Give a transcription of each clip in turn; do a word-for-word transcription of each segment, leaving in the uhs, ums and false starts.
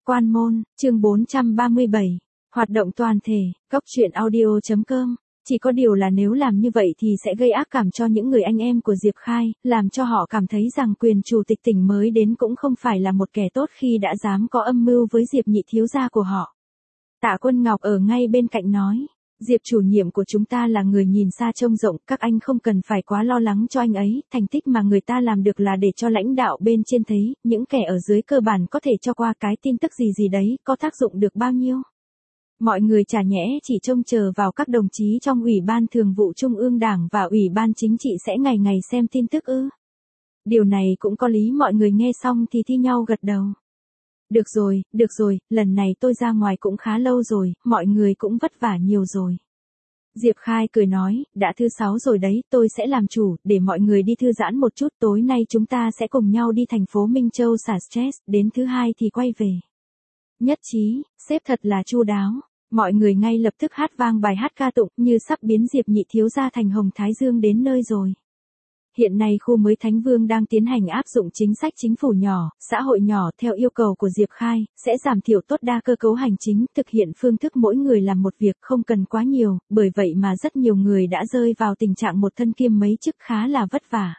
Quan môn, chương bốn trăm ba mươi bảy. Hoạt động toàn thể, góc truyện audio chấm com. Chỉ có điều là nếu làm như vậy thì sẽ gây ác cảm cho những người anh em của Diệp Khai, làm cho họ cảm thấy rằng quyền chủ tịch tỉnh mới đến cũng không phải là một kẻ tốt khi đã dám có âm mưu với Diệp nhị thiếu gia của họ. Tạ Quân Ngọc ở ngay bên cạnh nói, Diệp chủ nhiệm của chúng ta là người nhìn xa trông rộng, các anh không cần phải quá lo lắng cho anh ấy, thành tích mà người ta làm được là để cho lãnh đạo bên trên thấy, những kẻ ở dưới cơ bản có thể cho qua cái tin tức gì gì đấy, có tác dụng được bao nhiêu. Mọi người chả nhẽ chỉ trông chờ vào các đồng chí trong Ủy ban Thường vụ Trung ương Đảng và Ủy ban Chính trị sẽ ngày ngày xem tin tức ư. Điều này cũng có lý. Mọi người nghe xong thì thi nhau gật đầu. Được rồi, được rồi, lần này tôi ra ngoài cũng khá lâu rồi, mọi người cũng vất vả nhiều rồi. Diệp Khai cười nói, đã thứ sáu rồi đấy, tôi sẽ làm chủ, để mọi người đi thư giãn một chút, tối nay chúng ta sẽ cùng nhau đi thành phố Minh Châu xả stress, đến thứ hai thì quay về. Nhất trí, sếp thật là chu đáo. Mọi người ngay lập tức hát vang bài hát ca tụng như sắp biến Diệp nhị thiếu gia thành Hồng Thái Dương đến nơi rồi. Hiện nay khu mới Thánh Vương đang tiến hành áp dụng chính sách chính phủ nhỏ, xã hội nhỏ theo yêu cầu của Diệp Khai, sẽ giảm thiểu tối đa cơ cấu hành chính, thực hiện phương thức mỗi người làm một việc không cần quá nhiều, bởi vậy mà rất nhiều người đã rơi vào tình trạng một thân kiêm mấy chức khá là vất vả.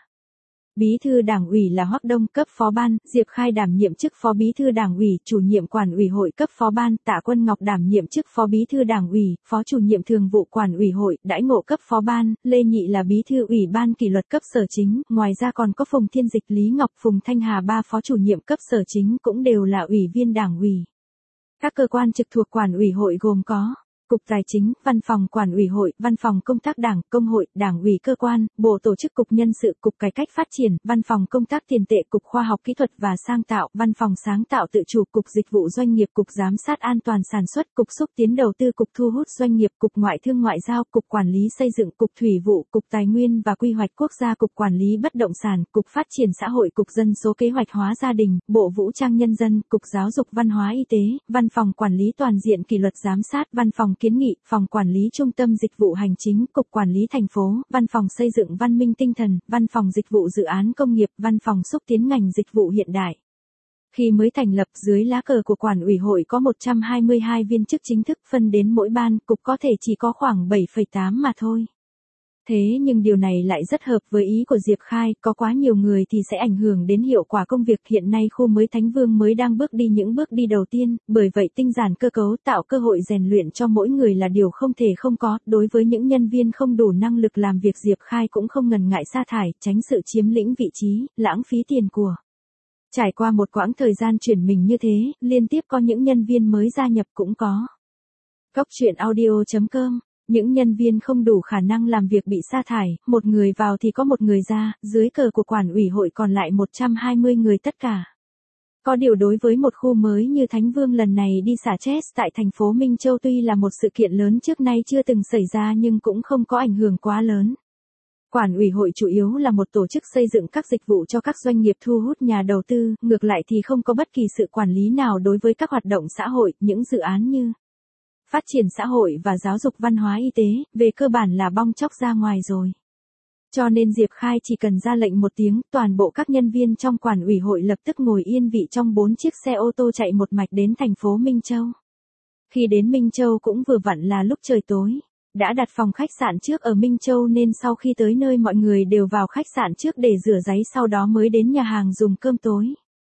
Bí thư Đảng ủy là Hoắc Đông cấp phó ban, Diệp Khai đảm nhiệm chức phó bí thư Đảng ủy, chủ nhiệm quản ủy hội cấp phó ban, Tạ Quân Ngọc đảm nhiệm chức phó bí thư Đảng ủy, phó chủ nhiệm thường vụ quản ủy hội, đãi ngộ cấp phó ban, Lê Nhị là bí thư ủy ban kỷ luật cấp sở chính, ngoài ra còn có Phùng Thiên Dịch, Lý Ngọc, Phùng Thanh Hà ba phó chủ nhiệm cấp sở chính cũng đều là ủy viên Đảng ủy. Các cơ quan trực thuộc quản ủy hội gồm có Cục Tài chính, Văn phòng Quản ủy hội, Văn phòng Công tác Đảng, Công hội, Đảng ủy cơ quan, Bộ Tổ chức Cục Nhân sự, Cục Cải cách Phát triển, Văn phòng Công tác Tiền tệ, Cục Khoa học Kỹ thuật và Sáng tạo, Văn phòng Sáng tạo Tự chủ, Cục Dịch vụ Doanh nghiệp, Cục Giám sát An toàn Sản xuất, Cục Xúc tiến Đầu tư, Cục Thu hút Doanh nghiệp, Cục Ngoại thương Ngoại giao, Cục Quản lý Xây dựng, Cục Thủy vụ, Cục Tài nguyên và Quy hoạch Quốc gia, Cục Quản lý Bất động sản, Cục Phát triển Xã hội, Cục Dân số Kế hoạch hóa Gia đình, Bộ Vũ trang Nhân dân, Cục Giáo dục Văn hóa Y tế, Văn phòng Quản lý Toàn diện Kỷ luật Giám sát, Văn phòng Kiến nghị, Phòng Quản lý Trung tâm Dịch vụ Hành chính, Cục Quản lý Thành phố, Văn phòng Xây dựng Văn minh Tinh thần, Văn phòng Dịch vụ Dự án Công nghiệp, Văn phòng Xúc tiến ngành dịch vụ hiện đại. Khi mới thành lập, dưới lá cờ của Quản ủy hội có một trăm hai mươi hai viên chức chính thức, phân đến mỗi ban, cục có thể chỉ có khoảng bảy phẩy tám mà thôi. Thế nhưng điều này lại rất hợp với ý của Diệp Khai, có quá nhiều người thì sẽ ảnh hưởng đến hiệu quả công việc. Hiện nay khu mới Thánh Vương mới đang bước đi những bước đi đầu tiên, bởi vậy tinh giản cơ cấu, tạo cơ hội rèn luyện cho mỗi người là điều không thể không có. Đối với những nhân viên không đủ năng lực làm việc, Diệp Khai cũng không ngần ngại sa thải, tránh sự chiếm lĩnh vị trí, lãng phí tiền của. Trải qua một quãng thời gian chuyển mình như thế, liên tiếp có những nhân viên mới gia nhập cũng có. Góc truyện audio chấm com. Những nhân viên không đủ khả năng làm việc bị sa thải, một người vào thì có một người ra, dưới cờ của quản ủy hội còn lại một trăm hai mươi người tất cả. Có điều đối với một khu mới như Thánh Vương, lần này đi xả stress tại thành phố Minh Châu tuy là một sự kiện lớn trước nay chưa từng xảy ra nhưng cũng không có ảnh hưởng quá lớn. Quản ủy hội chủ yếu là một tổ chức xây dựng các dịch vụ cho các doanh nghiệp, thu hút nhà đầu tư, ngược lại thì không có bất kỳ sự quản lý nào đối với các hoạt động xã hội, những dự án như phát triển xã hội và giáo dục văn hóa y tế, về cơ bản là bong chóc ra ngoài rồi. Cho nên Diệp Khai chỉ cần ra lệnh một tiếng, toàn bộ các nhân viên trong quản ủy hội lập tức ngồi yên vị trong bốn chiếc xe ô tô chạy một mạch đến thành phố Minh Châu. Khi đến Minh Châu cũng vừa vặn là lúc trời tối. Đã đặt phòng khách sạn trước ở Minh Châu nên sau khi tới nơi mọi người đều vào khách sạn trước để rửa ráy, sau đó mới đến nhà hàng dùng cơm tối.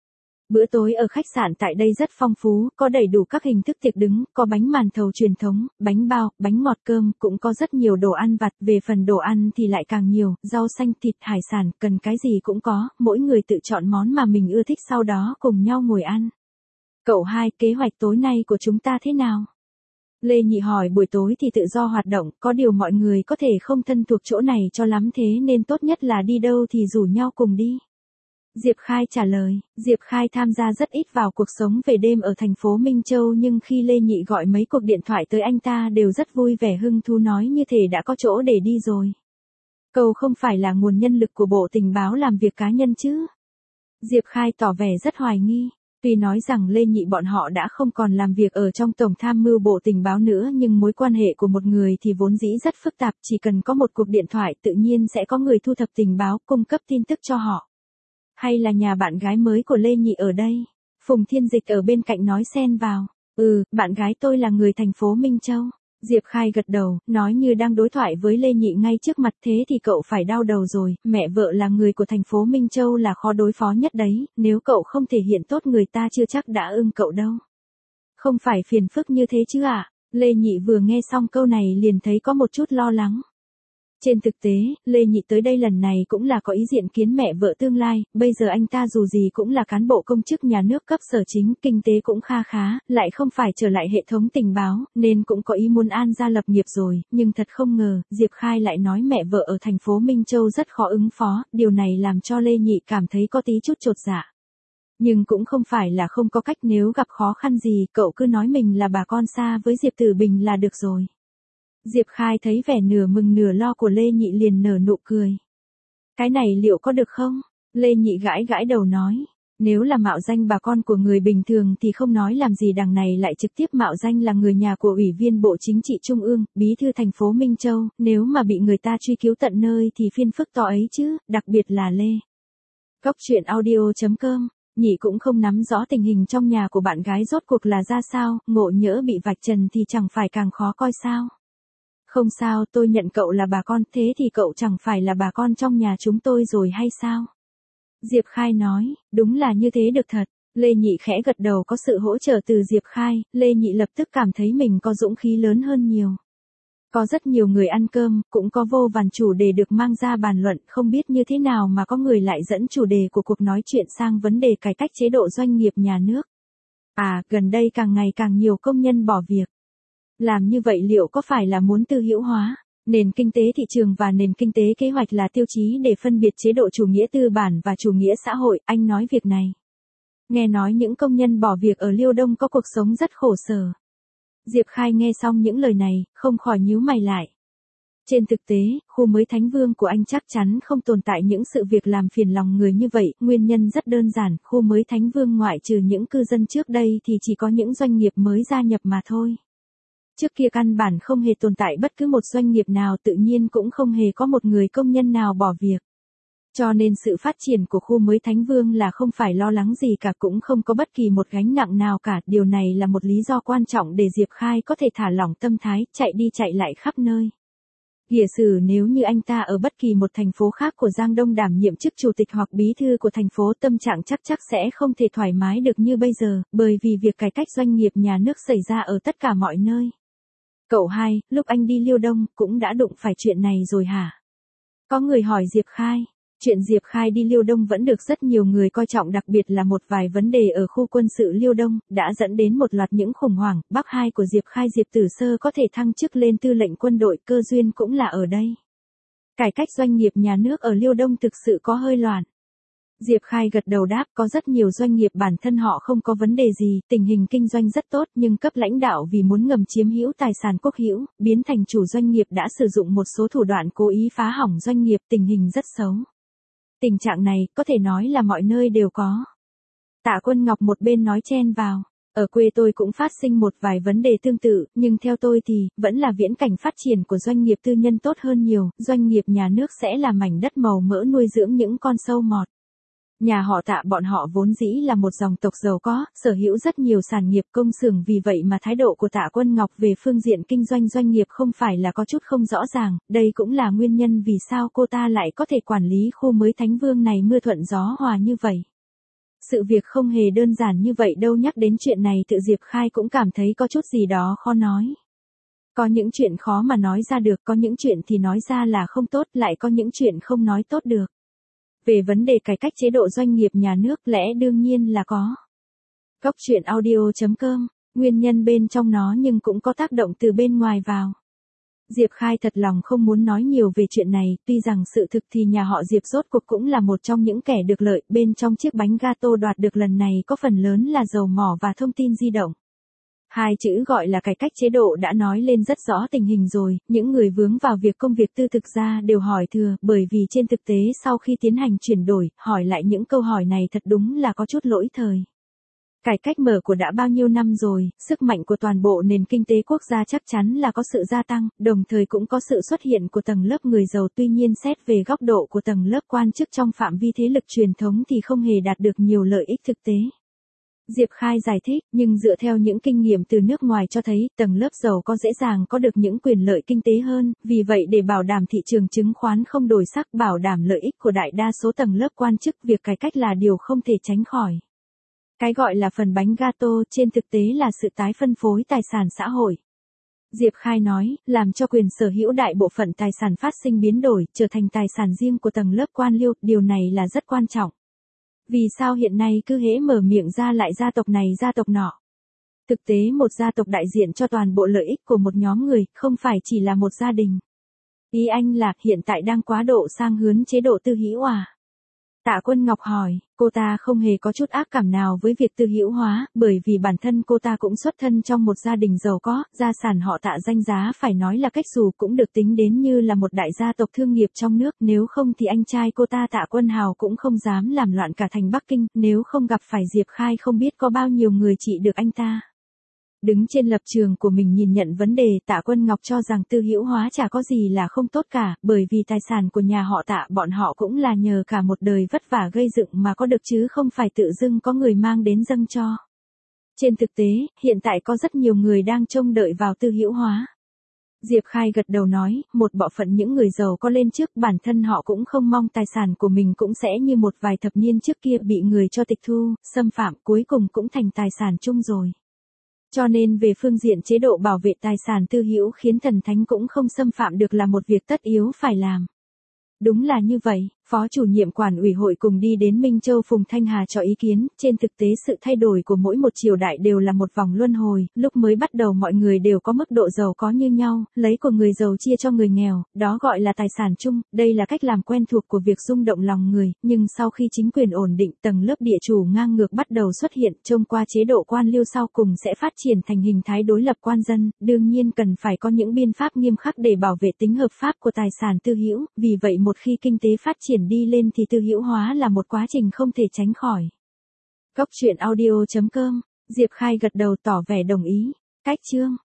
Bữa tối ở khách sạn tại đây rất phong phú, có đầy đủ các hình thức tiệc đứng, có bánh màn thầu truyền thống, bánh bao, bánh ngọt, cơm, cũng có rất nhiều đồ ăn vặt. Về phần đồ ăn thì lại càng nhiều, rau xanh, thịt, hải sản, cần cái gì cũng có, mỗi người tự chọn món mà mình ưa thích sau đó cùng nhau ngồi ăn. Cậu hai, kế hoạch tối nay của chúng ta thế nào? Lê Nhị hỏi. Buổi tối thì tự do hoạt động, có điều mọi người có thể không thân thuộc chỗ này cho lắm, thế nên tốt nhất là đi đâu thì rủ nhau cùng đi. Diệp Khai trả lời. Diệp Khai tham gia rất ít vào cuộc sống về đêm ở thành phố Minh Châu, nhưng khi Lê Nhị gọi mấy cuộc điện thoại tới anh ta đều rất vui vẻ hưng thú, nói như thể đã có chỗ để đi rồi. Cậu không phải là nguồn nhân lực của Bộ Tình báo làm việc cá nhân chứ? Diệp Khai tỏ vẻ rất hoài nghi. Tuy nói rằng Lê Nhị bọn họ đã không còn làm việc ở trong Tổng tham mưu Bộ Tình báo nữa, nhưng mối quan hệ của một người thì vốn dĩ rất phức tạp, chỉ cần có một cuộc điện thoại tự nhiên sẽ có người thu thập tình báo, cung cấp tin tức cho họ. Hay là nhà bạn gái mới của Lê Nhị ở đây? Phùng Thiên Dịch ở bên cạnh nói xen vào. Ừ, bạn gái tôi là người thành phố Minh Châu. Diệp Khai gật đầu, nói như đang đối thoại với Lê Nhị ngay trước mặt. Thế thì cậu phải đau đầu rồi, mẹ vợ là người của thành phố Minh Châu là khó đối phó nhất đấy, nếu cậu không thể hiện tốt người ta chưa chắc đã ưng cậu đâu. Không phải phiền phức như thế chứ ạ? À? Lê Nhị vừa nghe xong câu này liền thấy có một chút lo lắng. Trên thực tế, Lê Nhị tới đây lần này cũng là có ý diện kiến mẹ vợ tương lai, bây giờ anh ta dù gì cũng là cán bộ công chức nhà nước cấp sở chính, kinh tế cũng kha khá, lại không phải trở lại hệ thống tình báo, nên cũng có ý muốn an gia lập nghiệp rồi, nhưng thật không ngờ, Diệp Khai lại nói mẹ vợ ở thành phố Minh Châu rất khó ứng phó, điều này làm cho Lê Nhị cảm thấy có tí chút chột dạ. Nhưng cũng không phải là không có cách, nếu gặp khó khăn gì, cậu cứ nói mình là bà con xa với Diệp Tử Bình là được rồi. Diệp Khai thấy vẻ nửa mừng nửa lo của Lê Nhị liền nở nụ cười. Cái này liệu có được không? Lê Nhị gãi gãi đầu nói. Nếu là mạo danh bà con của người bình thường thì không nói làm gì, đằng này lại trực tiếp mạo danh là người nhà của Ủy viên Bộ Chính trị Trung ương, bí thư thành phố Minh Châu, nếu mà bị người ta truy cứu tận nơi thì phiền phức to ấy chứ, đặc biệt là Lê. Góc truyện audio chấm com. Nhị cũng không nắm rõ tình hình trong nhà của bạn gái rốt cuộc là ra sao, ngộ nhỡ bị vạch trần thì chẳng phải càng khó coi sao. Không sao, tôi nhận cậu là bà con, thế thì cậu chẳng phải là bà con trong nhà chúng tôi rồi hay sao? Diệp Khai nói, đúng là như thế được thật. Lê Nhị khẽ gật đầu, có sự hỗ trợ từ Diệp Khai, Lê Nhị lập tức cảm thấy mình có dũng khí lớn hơn nhiều. Có rất nhiều người ăn cơm, cũng có vô vàn chủ đề được mang ra bàn luận, không biết như thế nào mà có người lại dẫn chủ đề của cuộc nói chuyện sang vấn đề cải cách chế độ doanh nghiệp nhà nước. À, gần đây càng ngày càng nhiều công nhân bỏ việc. Làm như vậy liệu có phải là muốn tư hữu hóa nền kinh tế thị trường và nền kinh tế kế hoạch là tiêu chí để phân biệt chế độ chủ nghĩa tư bản và chủ nghĩa xã hội? Anh nói việc này. Nghe nói những công nhân bỏ việc ở Liêu Đông có cuộc sống rất khổ sở. Diệp Khai nghe xong những lời này, không khỏi nhíu mày lại. Trên thực tế, khu mới Thánh Vương của anh chắc chắn không tồn tại những sự việc làm phiền lòng người như vậy, nguyên nhân rất đơn giản, khu mới Thánh Vương ngoại trừ những cư dân trước đây thì chỉ có những doanh nghiệp mới gia nhập mà thôi. Trước kia căn bản không hề tồn tại bất cứ một doanh nghiệp nào, tự nhiên cũng không hề có một người công nhân nào bỏ việc. Cho nên sự phát triển của khu mới Thánh Vương là không phải lo lắng gì cả, cũng không có bất kỳ một gánh nặng nào cả. Điều này là một lý do quan trọng để Diệp Khai có thể thả lỏng tâm thái, chạy đi chạy lại khắp nơi. Giả sử nếu như anh ta ở bất kỳ một thành phố khác của Giang Đông đảm nhiệm chức chủ tịch hoặc bí thư của thành phố, tâm trạng chắc chắc sẽ không thể thoải mái được như bây giờ, bởi vì việc cải cách doanh nghiệp nhà nước xảy ra ở tất cả mọi nơi. Cậu hai, lúc anh đi Liêu Đông, cũng đã đụng phải chuyện này rồi hả? Có người hỏi Diệp Khai. Chuyện Diệp Khai đi Liêu Đông vẫn được rất nhiều người coi trọng, đặc biệt là một vài vấn đề ở khu quân sự Liêu Đông, đã dẫn đến một loạt những khủng hoảng. Bác hai của Diệp Khai, Diệp Tử Sơ có thể thăng chức lên tư lệnh quân đội, cơ duyên cũng là ở đây. Cải cách doanh nghiệp nhà nước ở Liêu Đông thực sự có hơi loạn. Diệp Khai gật đầu đáp, có rất nhiều doanh nghiệp bản thân họ không có vấn đề gì, tình hình kinh doanh rất tốt, nhưng cấp lãnh đạo vì muốn ngầm chiếm hữu tài sản quốc hữu, biến thành chủ doanh nghiệp đã sử dụng một số thủ đoạn cố ý phá hỏng doanh nghiệp, tình hình rất xấu. Tình trạng này, có thể nói là mọi nơi đều có. Tạ Quân Ngọc một bên nói chen vào. Ở quê tôi cũng phát sinh một vài vấn đề tương tự, nhưng theo tôi thì, vẫn là viễn cảnh phát triển của doanh nghiệp tư nhân tốt hơn nhiều, doanh nghiệp nhà nước sẽ là mảnh đất màu mỡ nuôi dưỡng những con sâu mọt. Nhà họ Tạ bọn họ vốn dĩ là một dòng tộc giàu có, sở hữu rất nhiều sản nghiệp công xưởng, vì vậy mà thái độ của Tạ Quân Ngọc về phương diện kinh doanh doanh nghiệp không phải là có chút không rõ ràng, đây cũng là nguyên nhân vì sao cô ta lại có thể quản lý khu mới Thánh Vương này mưa thuận gió hòa như vậy. Sự việc không hề đơn giản như vậy đâu, nhắc đến chuyện này tự Diệp Khai cũng cảm thấy có chút gì đó khó nói. Có những chuyện khó mà nói ra được, có những chuyện thì nói ra là không tốt, lại có những chuyện không nói tốt được. Về vấn đề cải cách chế độ doanh nghiệp nhà nước, lẽ đương nhiên là có. Góc truyện audio chấm com, nguyên nhân bên trong nó nhưng cũng có tác động từ bên ngoài vào. Diệp Khai thật lòng không muốn nói nhiều về chuyện này, tuy rằng sự thực thì nhà họ Diệp rốt cuộc cũng là một trong những kẻ được lợi, bên trong chiếc bánh gato đoạt được lần này có phần lớn là dầu mỏ và thông tin di động. Hai chữ gọi là cải cách chế độ đã nói lên rất rõ tình hình rồi, những người vướng vào việc công việc tư thực ra đều hỏi thừa, bởi vì trên thực tế sau khi tiến hành chuyển đổi, hỏi lại những câu hỏi này thật đúng là có chút lỗi thời. Cải cách mở của đã bao nhiêu năm rồi, sức mạnh của toàn bộ nền kinh tế quốc gia chắc chắn là có sự gia tăng, đồng thời cũng có sự xuất hiện của tầng lớp người giàu, tuy nhiên xét về góc độ của tầng lớp quan chức trong phạm vi thế lực truyền thống thì không hề đạt được nhiều lợi ích thực tế. Diệp Khai giải thích, nhưng dựa theo những kinh nghiệm từ nước ngoài cho thấy, tầng lớp giàu có dễ dàng có được những quyền lợi kinh tế hơn, vì vậy để bảo đảm thị trường chứng khoán không đổi sắc, bảo đảm lợi ích của đại đa số tầng lớp quan chức, việc cải cách là điều không thể tránh khỏi. Cái gọi là phần bánh gato trên thực tế là sự tái phân phối tài sản xã hội. Diệp Khai nói, làm cho quyền sở hữu đại bộ phận tài sản phát sinh biến đổi, trở thành tài sản riêng của tầng lớp quan liêu, điều này là rất quan trọng. Vì sao hiện nay cứ hễ mở miệng ra lại gia tộc này gia tộc nọ? Thực tế một gia tộc đại diện cho toàn bộ lợi ích của một nhóm người, không phải chỉ là một gia đình. Ý anh là hiện tại đang quá độ sang hướng chế độ tư hữu à? Tạ Quân Ngọc hỏi, cô ta không hề có chút ác cảm nào với việc tư hữu hóa, bởi vì bản thân cô ta cũng xuất thân trong một gia đình giàu có, gia sản họ Tạ danh giá phải nói là cách dù cũng được tính đến như là một đại gia tộc thương nghiệp trong nước, nếu không thì anh trai cô ta Tạ Quân Hào cũng không dám làm loạn cả thành Bắc Kinh, nếu không gặp phải Diệp Khai không biết có bao nhiêu người trị được anh ta. Đứng trên lập trường của mình nhìn nhận vấn đề, Tạ Quân Ngọc cho rằng tư hữu hóa chả có gì là không tốt cả, bởi vì tài sản của nhà họ Tạ bọn họ cũng là nhờ cả một đời vất vả gây dựng mà có được chứ không phải tự dưng có người mang đến dâng cho. Trên thực tế, hiện tại có rất nhiều người đang trông đợi vào tư hữu hóa. Diệp Khai gật đầu nói, một bộ phận những người giàu có lên trước, bản thân họ cũng không mong tài sản của mình cũng sẽ như một vài thập niên trước kia bị người cho tịch thu, xâm phạm, cuối cùng cũng thành tài sản chung rồi. Cho nên về phương diện chế độ bảo vệ tài sản tư hữu khiến thần thánh cũng không xâm phạm được là một việc tất yếu phải làm. Đúng là như vậy, Phó chủ nhiệm quản ủy hội cùng đi đến Minh Châu Phùng Thanh Hà cho ý kiến, trên thực tế sự thay đổi của mỗi một triều đại đều là một vòng luân hồi, lúc mới bắt đầu mọi người đều có mức độ giàu có như nhau, lấy của người giàu chia cho người nghèo, đó gọi là tài sản chung, đây là cách làm quen thuộc của việc rung động lòng người, nhưng sau khi chính quyền ổn định, tầng lớp địa chủ ngang ngược bắt đầu xuất hiện, trông qua chế độ quan liêu sau cùng sẽ phát triển thành hình thái đối lập quan dân, đương nhiên cần phải có những biện pháp nghiêm khắc để bảo vệ tính hợp pháp của tài sản tư hữu, vì vậy một khi kinh tế phát triển đi lên thì tư hữu hóa là một quá trình không thể tránh khỏi. Góc truyện audio chấm com, Diệp Khai gật đầu tỏ vẻ đồng ý. Cách chương